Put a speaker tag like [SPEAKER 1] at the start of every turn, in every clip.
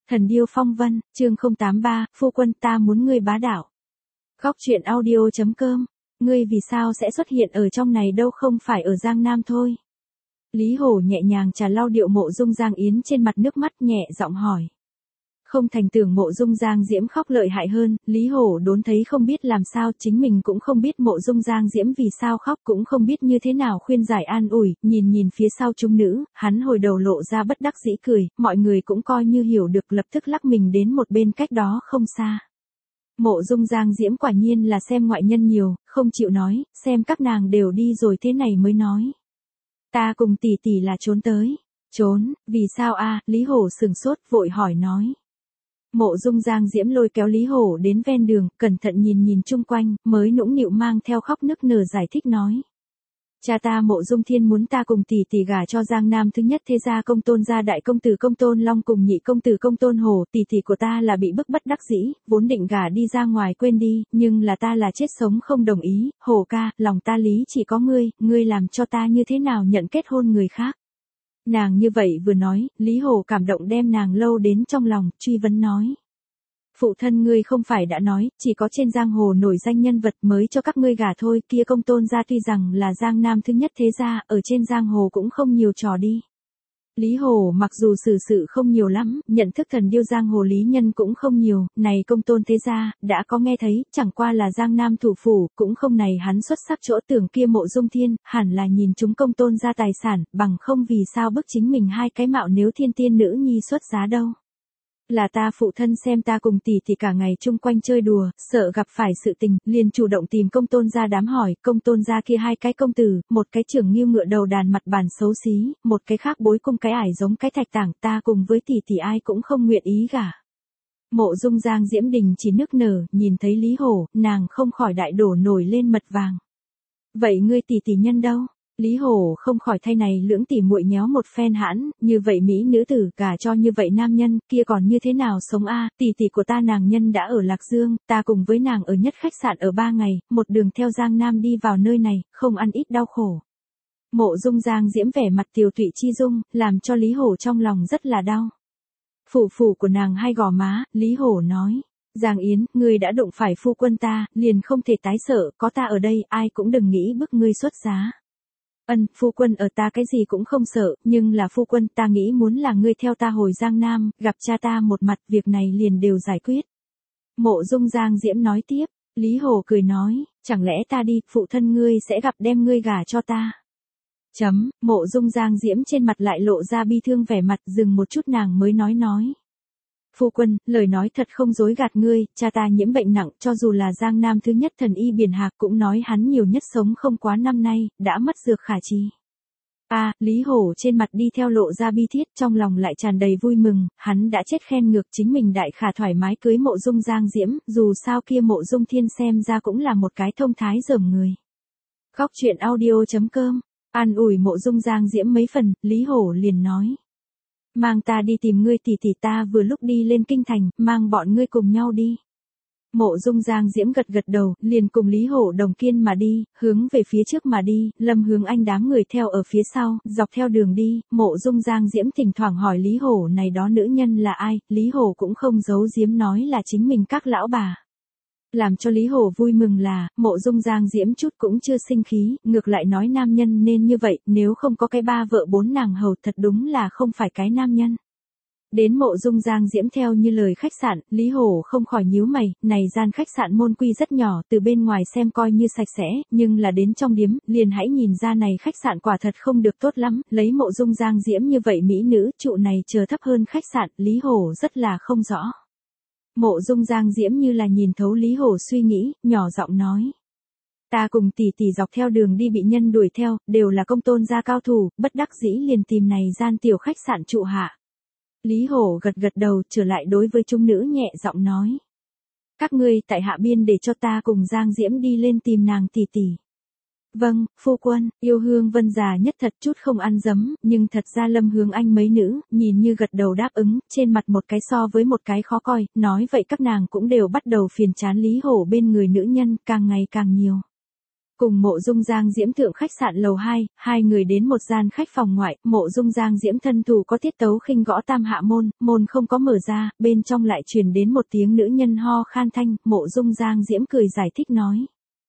[SPEAKER 1] Thần điêu phong vân, chương 083, phu quân ta muốn ngươi bá đạo. Góc truyện audio.com, ngươi vì sao sẽ xuất hiện ở trong này đâu không phải ở Giang Nam thôi. Lý Hổ nhẹ nhàng trà lau điệu Mộ Dung Giang Yến trên mặt nước mắt nhẹ giọng hỏi. Không thành tưởng Mộ Dung Giang Diễm khóc lợi hại hơn, Lý Hổ đốn thấy không biết làm sao, chính mình cũng không biết Mộ Dung Giang Diễm vì sao khóc, cũng không biết như thế nào khuyên giải an ủi, nhìn phía sau chúng nữ, hắn hồi đầu lộ ra bất đắc dĩ cười, mọi người cũng coi như hiểu được, lập tức lắc mình đến một bên cách đó không xa. Mộ Dung Giang Diễm quả nhiên là xem ngoại nhân nhiều, không chịu nói, xem các nàng đều đi rồi thế này mới nói. Ta cùng tỷ tỷ là trốn tới. Trốn, vì sao a? Lý Hổ sừng sốt vội hỏi nói. Mộ Dung Giang Diễm lôi kéo Lý Hổ đến ven đường, cẩn thận nhìn chung quanh, mới nũng nịu mang theo khóc nức nở giải thích nói. Cha ta Mộ Dung Thiên muốn ta cùng tỷ tỷ gả cho Giang Nam thứ nhất thế gia Công Tôn gia đại công tử Công Tôn Long cùng nhị công tử Công Tôn Hổ, tỷ tỷ của ta là bị bức bất đắc dĩ, vốn định gả đi ra ngoài quên đi, nhưng là ta là chết sống không đồng ý, Hổ ca, lòng ta lý chỉ có ngươi làm cho ta như thế nào nhận kết hôn người khác. Nàng như vậy vừa nói, Lý Hổ cảm động đem nàng lâu đến trong lòng, truy vấn nói. Phụ thân ngươi không phải đã nói, chỉ có trên giang hồ nổi danh nhân vật mới cho các ngươi gả thôi, kia Công Tôn gia tuy rằng là Giang Nam thứ nhất thế gia, ở trên giang hồ cũng không nhiều trò đi. Lý Hổ mặc dù xử sự không nhiều lắm, nhận thức thần điêu giang hồ lý nhân cũng không nhiều, này Công Tôn thế gia, đã có nghe thấy, chẳng qua là Giang Nam thủ phủ, cũng không này hắn xuất sắc chỗ tưởng kia Mộ Dung Thiên, hẳn là nhìn chúng Công Tôn gia tài sản, bằng không vì sao bức chính mình hai cái mạo nếu thiên tiên nữ nhi xuất giá đâu. Là ta phụ thân xem ta cùng tỷ tỷ cả ngày chung quanh chơi đùa, sợ gặp phải sự tình, liền chủ động tìm Công Tôn gia đám hỏi, Công Tôn gia kia hai cái công tử, một cái trưởng nghiêu ngựa đầu đàn mặt bàn xấu xí, một cái khác bối cung cái ải giống cái thạch tảng, ta cùng với tỷ tỷ ai cũng không nguyện ý gả. Mộ Dung Giang Diễm đình chỉ nức nở, nhìn thấy Lý Hổ, nàng không khỏi đại đổ nổi lên mật vàng. Vậy ngươi tỷ tỷ nhân đâu? Lý Hổ không khỏi thay này lưỡng tỷ muội nhéo một phen hãn, như vậy mỹ nữ tử gả cho như vậy nam nhân, kia còn như thế nào sống a? Tỷ tỷ của ta nàng nhân đã ở Lạc Dương, ta cùng với nàng ở nhất khách sạn ở 3 ngày, một đường theo Giang Nam đi vào nơi này, không ăn ít đau khổ. Mộ Dung Giang Diễm vẻ mặt tiều tụy chi dung, làm cho Lý Hổ trong lòng rất là đau. Phủ của nàng hai gò má, Lý Hổ nói. Giang Yến, ngươi đã đụng phải phu quân ta, liền không thể tái sợ, có ta ở đây, ai cũng đừng nghĩ bức ngươi xuất giá. Phu quân ở ta cái gì cũng không sợ, nhưng là phu quân ta nghĩ muốn là ngươi theo ta hồi Giang Nam, gặp cha ta một mặt, việc này liền đều giải quyết. Mộ Dung Giang Diễm nói tiếp, Lý Hổ cười nói, chẳng lẽ ta đi, phụ thân ngươi sẽ gặp đem ngươi gả cho ta. Mộ Dung Giang Diễm trên mặt lại lộ ra bi thương vẻ mặt, dừng một chút nàng mới nói. Phu quân, lời nói thật không dối gạt ngươi, cha ta nhiễm bệnh nặng, cho dù là Giang Nam thứ nhất thần y Biển Hạc cũng nói hắn nhiều nhất sống không quá năm nay, đã mất dược khả chi. Lý Hổ trên mặt đi theo lộ ra bi thiết, trong lòng lại tràn đầy vui mừng, hắn đã chết khen ngược chính mình đại khả thoải mái cưới Mộ Dung Giang Diễm, dù sao kia Mộ Dung Thiên xem ra cũng là một cái thông thái dởm người. Góc truyện audio.com, an ủi Mộ Dung Giang Diễm mấy phần, Lý Hổ liền nói. Mang ta đi tìm ngươi tỷ tỷ, ta vừa lúc đi lên kinh thành, mang bọn ngươi cùng nhau đi. Mộ Dung Giang Diễm gật đầu, liền cùng Lý Hổ đồng kiên mà đi, hướng về phía trước mà đi, Lâm Hướng Anh đám người theo ở phía sau, dọc theo đường đi, Mộ Dung Giang Diễm thỉnh thoảng hỏi Lý Hổ này đó nữ nhân là ai, Lý Hổ cũng không giấu giếm nói là chính mình các lão bà. Làm cho Lý Hổ vui mừng là, Mộ Dung Giang Diễm chút cũng chưa sinh khí, ngược lại nói nam nhân nên như vậy, nếu không có cái 3 vợ 4 nàng hầu thật đúng là không phải cái nam nhân. Đến Mộ Dung Giang Diễm theo như lời khách sạn, Lý Hổ không khỏi nhíu mày, này gian khách sạn môn quy rất nhỏ, từ bên ngoài xem coi như sạch sẽ, nhưng là đến trong điếm, liền hãy nhìn ra này khách sạn quả thật không được tốt lắm, lấy Mộ Dung Giang Diễm như vậy mỹ nữ, trụ này chờ thấp hơn khách sạn, Lý Hổ rất là không rõ. Mộ Dung Giang Diễm như là nhìn thấu Lý Hổ suy nghĩ, nhỏ giọng nói. Ta cùng tỷ tỷ dọc theo đường đi bị nhân đuổi theo, đều là Công Tôn gia cao thủ, bất đắc dĩ liền tìm này gian tiểu khách sạn trụ hạ. Lý Hổ gật đầu, trở lại đối với chúng nữ nhẹ giọng nói. Các ngươi tại hạ biên để cho ta cùng Giang Diễm đi lên tìm nàng tỷ tỷ. Vâng, phu quân, Yêu Hương Vân già nhất thật chút không ăn dấm, nhưng thật ra Lâm Hướng Anh mấy nữ, nhìn như gật đầu đáp ứng, trên mặt một cái so với một cái khó coi, nói vậy các nàng cũng đều bắt đầu phiền chán Lý Hổ bên người nữ nhân, càng ngày càng nhiều. Cùng Mộ Dung Giang Diễm thượng khách sạn lầu 2, hai người đến một gian khách phòng ngoại, Mộ Dung Giang Diễm thân thủ có tiết tấu khinh gõ tam hạ môn, môn không có mở ra, bên trong lại truyền đến một tiếng nữ nhân ho khan thanh, Mộ Dung Giang Diễm cười giải thích nói.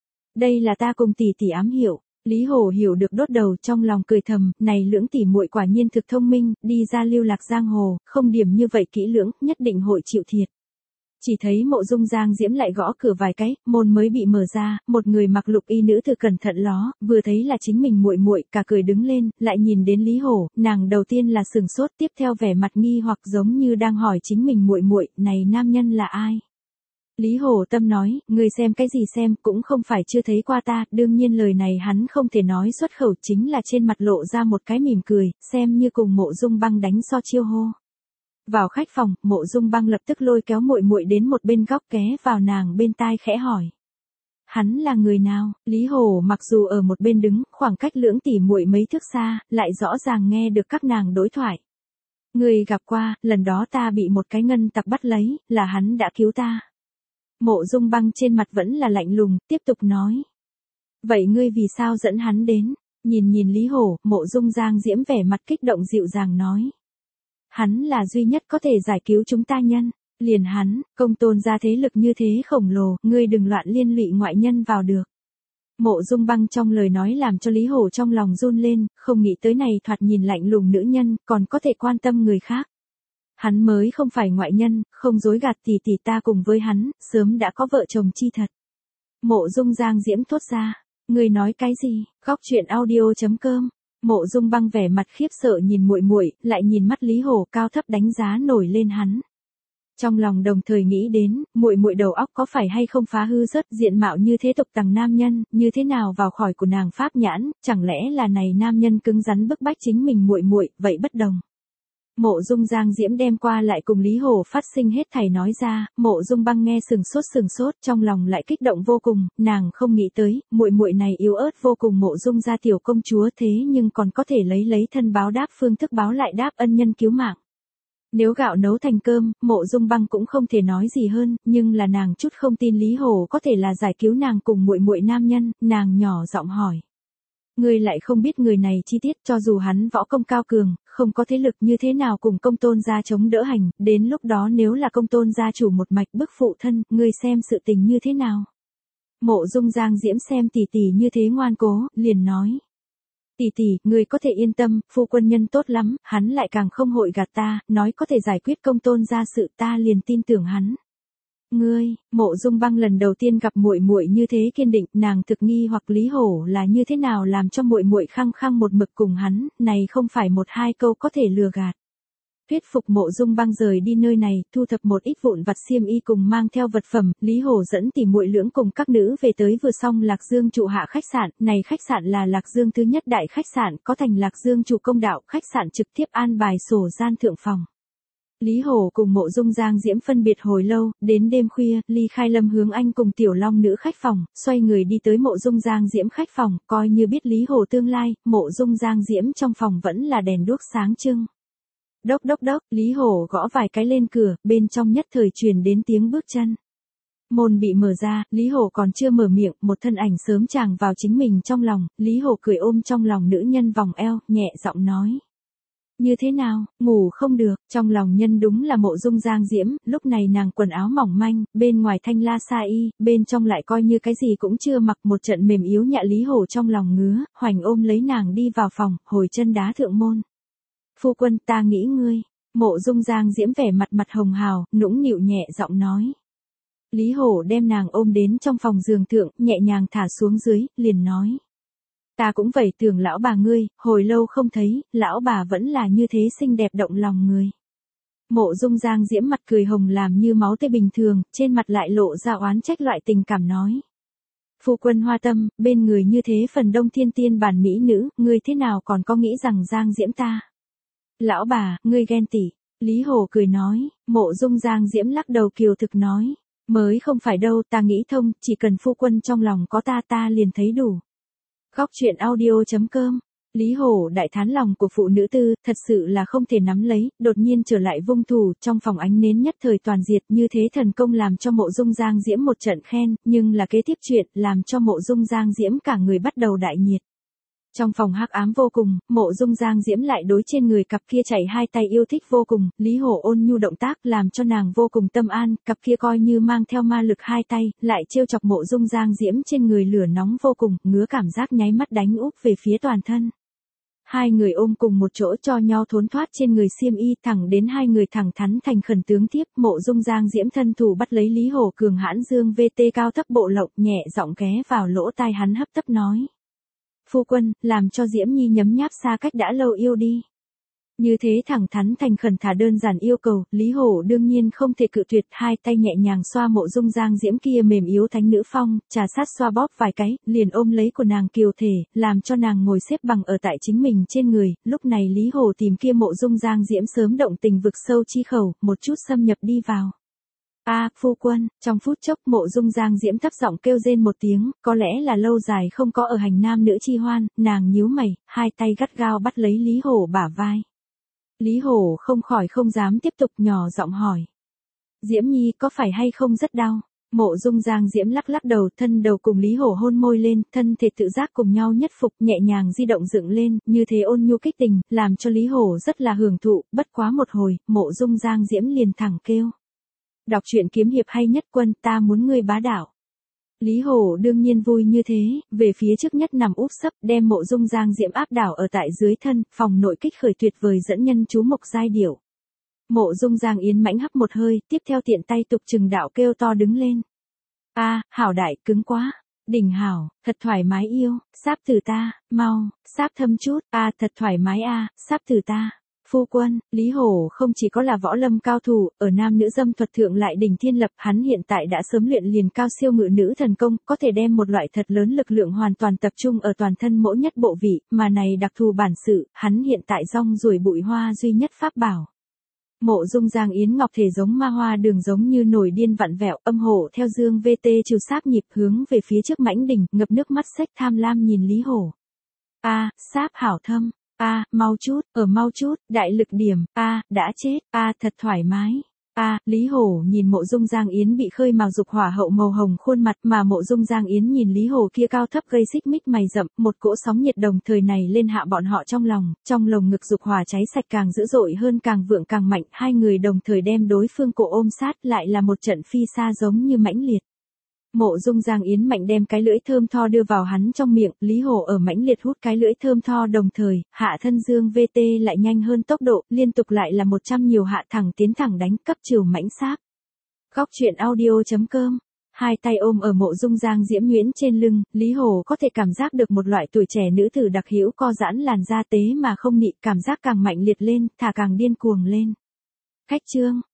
[SPEAKER 1] Đây là ta cùng tỷ tỷ ám hiệu. Lý Hổ hiểu được đốt đầu trong lòng cười thầm, này lưỡng tỷ muội quả nhiên thực thông minh, đi ra lưu lạc giang hồ, không điểm như vậy kỹ lưỡng, nhất định hội chịu thiệt. Chỉ thấy Mộ Dung Giang Diễm lại gõ cửa vài cái, môn mới bị mở ra, một người mặc lục y nữ tử cẩn thận ló, vừa thấy là chính mình muội muội, cả cười đứng lên, lại nhìn đến Lý Hổ, nàng đầu tiên là sừng sốt, tiếp theo vẻ mặt nghi hoặc giống như đang hỏi chính mình muội muội, này nam nhân là ai? Lý Hổ Tâm nói, người xem cái gì xem, cũng không phải chưa thấy qua ta, đương nhiên lời này hắn không thể nói xuất khẩu, chính là trên mặt lộ ra một cái mỉm cười, xem như cùng Mộ Dung Băng đánh so chiêu hô. Vào khách phòng, Mộ Dung Băng lập tức lôi kéo muội muội đến một bên góc ghé vào nàng bên tai khẽ hỏi. Hắn là người nào? Lý Hổ mặc dù ở một bên đứng, khoảng cách lưỡng tỷ muội mấy thước xa, lại rõ ràng nghe được các nàng đối thoại. Người gặp qua, lần đó ta bị một cái ngân tặc bắt lấy, là hắn đã cứu ta. Mộ Dung Băng trên mặt vẫn là lạnh lùng, tiếp tục nói. Vậy ngươi vì sao dẫn hắn đến? Nhìn Lý Hổ, Mộ Dung Giang Diễm vẻ mặt kích động dịu dàng nói. Hắn là duy nhất có thể giải cứu chúng ta nhân. Liền hắn, Công Tôn gia thế lực như thế khổng lồ, ngươi đừng loạn liên lụy ngoại nhân vào được. Mộ Dung Băng trong lời nói làm cho Lý Hổ trong lòng run lên, không nghĩ tới này thoạt nhìn lạnh lùng nữ nhân, còn có thể quan tâm người khác. Hắn mới không phải ngoại nhân, không dối gạt tỷ tỷ ta cùng với hắn, sớm đã có vợ chồng chi thật. Mộ Dung Giang Diễm thốt ra, người nói cái gì? Góc truyện audio.com. Mộ Dung Băng vẻ mặt khiếp sợ nhìn muội muội, lại nhìn mắt Lý Hổ cao thấp đánh giá nổi lên hắn. Trong lòng đồng thời nghĩ đến, muội muội đầu óc có phải hay không phá hư rất diện mạo như thế tục tằng nam nhân, như thế nào vào khỏi của nàng pháp nhãn, chẳng lẽ là này nam nhân cứng rắn bức bách chính mình muội muội, vậy bất đồng. Mộ Dung Giang Diễm đem qua lại cùng Lý Hổ phát sinh hết thảy nói ra, Mộ Dung Băng nghe sừng sốt, trong lòng lại kích động vô cùng, nàng không nghĩ tới, muội muội này yếu ớt vô cùng Mộ Dung gia tiểu công chúa thế nhưng còn có thể lấy thân báo đáp phương thức báo lại đáp ân nhân cứu mạng. Nếu gạo nấu thành cơm, Mộ Dung Băng cũng không thể nói gì hơn, nhưng là nàng chút không tin Lý Hổ có thể là giải cứu nàng cùng muội muội nam nhân, nàng nhỏ giọng hỏi. Ngươi lại không biết người này chi tiết, cho dù hắn võ công cao cường, không có thế lực như thế nào cùng Công Tôn gia chống đỡ hành, đến lúc đó nếu là Công Tôn gia chủ một mạch bức phụ thân, ngươi xem sự tình như thế nào. Mộ Dung Giang Diễm xem tỷ tỷ như thế ngoan cố, liền nói. Tỷ tỷ, ngươi có thể yên tâm, phu quân nhân tốt lắm, hắn lại càng không hội gạt ta, nói có thể giải quyết Công Tôn gia sự ta liền tin tưởng hắn. Ngươi, Mộ Dung Băng lần đầu tiên gặp muội muội như thế kiên định, nàng thực nghi hoặc Lý Hổ là như thế nào làm cho muội muội khăng khăng một mực cùng hắn, này không phải một hai câu có thể lừa gạt. Thuyết phục Mộ Dung Băng rời đi nơi này, thu thập một ít vụn vặt xiêm y cùng mang theo vật phẩm, Lý Hổ dẫn tỷ muội lưỡng cùng các nữ về tới vừa xong Lạc Dương trụ hạ khách sạn, này khách sạn là Lạc Dương thứ nhất đại khách sạn, có thành Lạc Dương chủ công đạo, khách sạn trực tiếp an bài sổ gian thượng phòng. Lý Hổ cùng Mộ Dung Giang Diễm phân biệt hồi lâu, đến đêm khuya, Ly Khai Lâm hướng anh cùng Tiểu Long nữ khách phòng, xoay người đi tới Mộ Dung Giang Diễm khách phòng, coi như biết Lý Hổ tương lai, Mộ Dung Giang Diễm trong phòng vẫn là đèn đuốc sáng trưng. Đốc đốc đốc, Lý Hổ gõ vài cái lên cửa, bên trong nhất thời truyền đến tiếng bước chân. Môn bị mở ra, Lý Hổ còn chưa mở miệng, một thân ảnh sớm tràng vào chính mình trong lòng, Lý Hổ cười ôm trong lòng nữ nhân vòng eo, nhẹ giọng nói. Như thế nào, ngủ không được, trong lòng nhân đúng là Mộ Dung Giang Diễm, lúc này nàng quần áo mỏng manh, bên ngoài thanh la sa y, bên trong lại coi như cái gì cũng chưa mặc, một trận mềm yếu nhạ Lý Hổ trong lòng ngứa, hoành ôm lấy nàng đi vào phòng, hồi chân đá thượng môn. Phu quân ta nghĩ ngươi, Mộ Dung Giang Diễm vẻ mặt hồng hào, nũng nịu nhẹ giọng nói. Lý Hổ đem nàng ôm đến trong phòng giường thượng, nhẹ nhàng thả xuống dưới, liền nói. Ta cũng vậy tưởng lão bà ngươi, hồi lâu không thấy, lão bà vẫn là như thế xinh đẹp động lòng người. Mộ Dung Giang Diễm mặt cười hồng làm như máu tươi bình thường, trên mặt lại lộ ra oán trách loại tình cảm nói. Phu quân hoa tâm, bên người như thế phần đông thiên tiên bản mỹ nữ, ngươi thế nào còn có nghĩ rằng Giang Diễm ta. Lão bà, ngươi ghen tị. Lý Hổ cười nói, Mộ Dung Giang Diễm lắc đầu kiều thực nói. Mới không phải đâu, ta nghĩ thông, chỉ cần phu quân trong lòng có ta liền thấy đủ. Góc truyện audio.com Lý Hổ đại thán lòng của phụ nữ tư, thật sự là không thể nắm lấy, đột nhiên trở lại vung thủ, trong phòng ánh nến nhất thời toàn diệt, như thế thần công làm cho Mộ Dung Giang Diễm một trận khen, nhưng là kế tiếp chuyện, làm cho Mộ Dung Giang Diễm cả người bắt đầu đại nhiệt. Trong phòng hắc ám vô cùng, Mộ Dung Giang Diễm lại đối trên người cặp kia chảy hai tay yêu thích vô cùng, Lý Hổ ôn nhu động tác làm cho nàng vô cùng tâm an, cặp kia coi như mang theo ma lực hai tay, lại trêu chọc Mộ Dung Giang Diễm trên người lửa nóng vô cùng, ngứa cảm giác nháy mắt đánh úp về phía toàn thân. Hai người ôm cùng một chỗ cho nhau thốn thoát trên người xiêm y, thẳng đến hai người thẳng thắn thành khẩn tướng tiếp, Mộ Dung Giang Diễm thân thủ bắt lấy Lý Hổ cường hãn dương VT cao thấp bộ lộng, nhẹ giọng ghé vào lỗ tai hắn hấp tấp nói: "Phu quân, làm cho Diễm Nhi nhấm nháp xa cách đã lâu yêu đi." Như thế thẳng thắn thành khẩn thả đơn giản yêu cầu, Lý Hổ đương nhiên không thể cự tuyệt, hai tay nhẹ nhàng xoa Mộ Dung Giang Diễm kia mềm yếu thánh nữ phong, trà sát xoa bóp vài cái, liền ôm lấy của nàng kiều thể, làm cho nàng ngồi xếp bằng ở tại chính mình trên người, lúc này Lý Hổ tìm kia Mộ Dung Giang Diễm sớm động tình vực sâu chi khẩu, một chút xâm nhập đi vào. "A, phu quân." Trong phút chốc Mộ Dung Giang Diễm thấp giọng kêu rên một tiếng, có lẽ là lâu dài không có ở hành nam nữ chi hoan, nàng nhíu mày, hai tay gắt gao bắt lấy Lý Hổ bả vai. Lý Hổ không khỏi không dám tiếp tục, nhỏ giọng hỏi: "Diễm Nhi có phải hay không rất đau?" Mộ Dung Giang Diễm lắc lắc đầu, thân đầu cùng Lý Hổ hôn môi lên, thân thể tự giác cùng nhau nhất phục, nhẹ nhàng di động dựng lên, như thế ôn nhu kích tình, làm cho Lý Hổ rất là hưởng thụ, bất quá một hồi, Mộ Dung Giang Diễm liền thẳng kêu: "Đọc truyện kiếm hiệp hay nhất quân, ta muốn ngươi bá đạo." Lý Hổ đương nhiên vui như thế, về phía trước nhất nằm úp sấp, đem Mộ Dung Giang Diễm áp đảo ở tại dưới thân, phòng nội kích khởi tuyệt vời dẫn nhân chú mục giai điệu. Mộ Dung Giang Yến mãnh hấp một hơi, tiếp theo tiện tay tục trừng đạo kêu to đứng lên: "A, hảo đại, cứng quá. Đỉnh hảo, thật thoải mái yêu, sáp từ ta, mau, sáp thâm chút, a thật thoải mái a, sáp từ ta." Phu quân, Lý Hổ không chỉ có là võ lâm cao thủ, ở nam nữ dâm thuật thượng lại đỉnh thiên lập, hắn hiện tại đã sớm luyện liền cao siêu ngự nữ thần công, có thể đem một loại thật lớn lực lượng hoàn toàn tập trung ở toàn thân mỗi nhất bộ vị, mà này đặc thù bản sự, hắn hiện tại rong ruổi bụi hoa duy nhất pháp bảo. Mộ Dung Giang Yến ngọc thể giống ma hoa đường giống như nổi điên vặn vẹo, âm hổ theo dương VT trừ sáp nhịp hướng về phía trước mãnh đỉnh, ngập nước mắt xếch tham lam nhìn Lý Hổ. "A, sáp hảo thâm. A, mau chút, mau chút, đại lực điểm, a, đã chết, a, thật thoải mái." A, Lý Hổ nhìn Mộ Dung Giang Yến bị khơi mào dục hỏa hậu màu hồng khuôn mặt, mà Mộ Dung Giang Yến nhìn Lý Hổ kia cao thấp gây xích mích mày rậm, một cỗ sóng nhiệt đồng thời này lên hạ bọn họ trong lồng ngực dục hỏa cháy sạch càng dữ dội hơn, càng vượng càng mạnh, hai người đồng thời đem đối phương cổ ôm sát, lại là một trận phi xa giống như mãnh liệt. Mộ Dung Giang Yến mạnh đem cái lưỡi thơm tho đưa vào hắn trong miệng, Lý Hổ ở mãnh liệt hút cái lưỡi thơm tho đồng thời, hạ thân dương VT lại nhanh hơn tốc độ, liên tục lại là 100 nhiều hạ thẳng tiến thẳng đánh cấp chiều mãnh sáp. Góc truyện audio.com. Hai tay ôm ở Mộ Dung Giang Diễm nhuyễn trên lưng, Lý Hổ có thể cảm giác được một loại tuổi trẻ nữ tử đặc hữu co giãn làn da tế mà không nị, cảm giác càng mạnh liệt lên, thả càng điên cuồng lên. Khách chương